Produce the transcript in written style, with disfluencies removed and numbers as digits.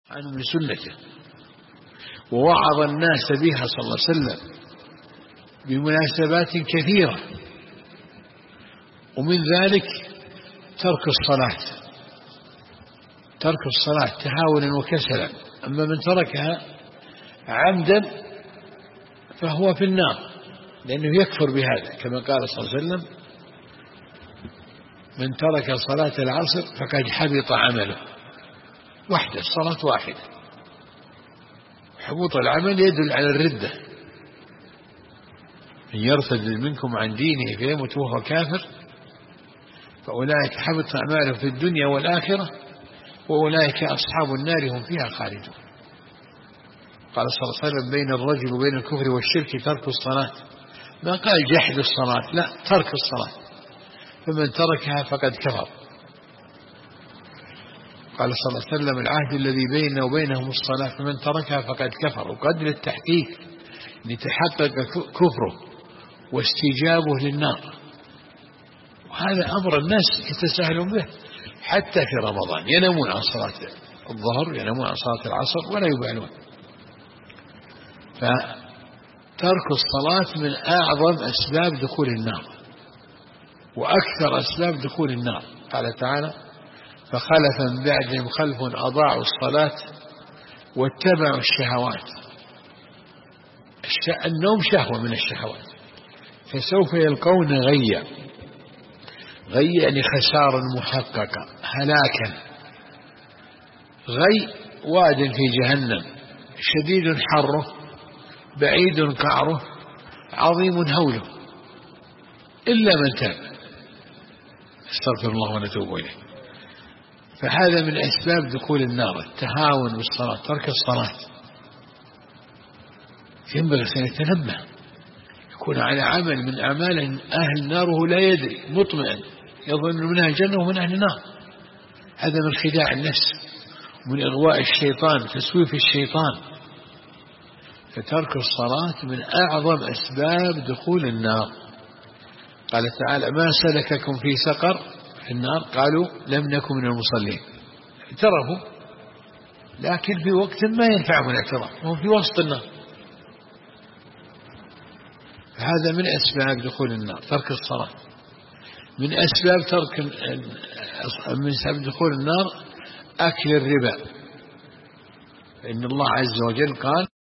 عنه من سنته، ووعظ الناس بها صلى الله عليه وسلم بمناسبات كثيرة، ومن ذلك ترك الصلاة تهاونا وكسلا. أما من تركها عمدا فهو في النار، لأنه يكفر بهذا، كما قال صلى الله عليه وسلم: من ترك صلاة العصر فقد حبط عمله. وحده، الصلاة واحدة. حبوط العمل يدل على الردة. من يرتد منكم عن دينه فيمت وهو كافر فأولئك حبط أعماله في الدنيا والآخرة وأولئك أصحاب النار هم فيها خالدون. قال صلى الله عليه وسلم: بين الرجل وبين الكفر والشرك ترك الصلاة. ما قال جحد الصلاة، لا، ترك الصلاة. فمن تركها فقد كفر. قال صلى الله عليه وسلم: العهد الذي بيننا وبينهم الصلاة، فمن تركها فقد كفر. وقدر التحقيق لتحقق كفره واستجابه للنار، وهذا أمر الناس يتساهلون به. حتى في رمضان ينامون عن صلاة الظهر، ينامون عن صلاة العصر ولا يبالون. فترك الصلاة من أعظم أسباب دخول النار وأكثر أسباب دخول النار. قال تعالى: فخلف من بعدهم خلف أضاعوا الصلاة واتبعوا الشهوات. النوم شهوة من الشهوات، فسوف يلقون غيا. غي يعني خسارا محققة، هلاكا. غي واد في جهنم شديد حره بعيد قعره عظيم هوله إلا من تاب. استغفر الله ونتوب إليه. فهذا من أسباب دخول النار، التهاون بالصلاة، ترك الصلاة. ينبغي أن يتنبه، يكون على عمل من أعمال أهل النار وهو لا يدري، مطمئن يظن من أهل الجنة ومن أهل النار. هذا من خداع النفس ومن إغواء الشيطان، تسويف الشيطان. فترك الصلاة من أعظم أسباب دخول النار. قال تعالى: ما سلككم في سقر، في النار؟ قالوا: لم نكن من المصلين. اعترفوا، لكن في وقت ما ينفعهم الاعتراف، وهم في وسط النار. هذا من أسباب دخول النار، ترك الصلاة. من أسباب دخول النار أكل الربا، فإن الله عز وجل قال: